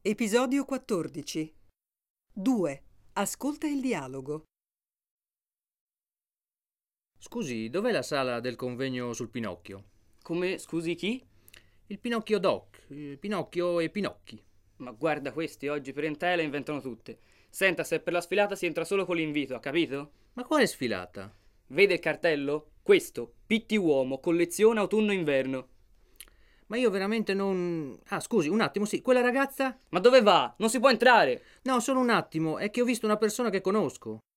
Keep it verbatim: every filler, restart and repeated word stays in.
Episodio quattordici. due. Ascolta il dialogo. Scusi, dov'è la sala del convegno sul Pinocchio? Come, scusi, chi? Il Pinocchio Doc, il Pinocchio e Pinocchi. Ma guarda, questi oggi per entele inventano tutte. Senta, se è per la sfilata si entra solo con l'invito, ha capito? Ma quale sfilata? Vede il cartello? Questo, Pitti Uomo, collezione autunno-inverno. Ma io veramente non... Ah, scusi, un attimo, sì, quella ragazza? Ma dove va? Non si può entrare! No, solo un attimo, è che ho visto una persona che conosco.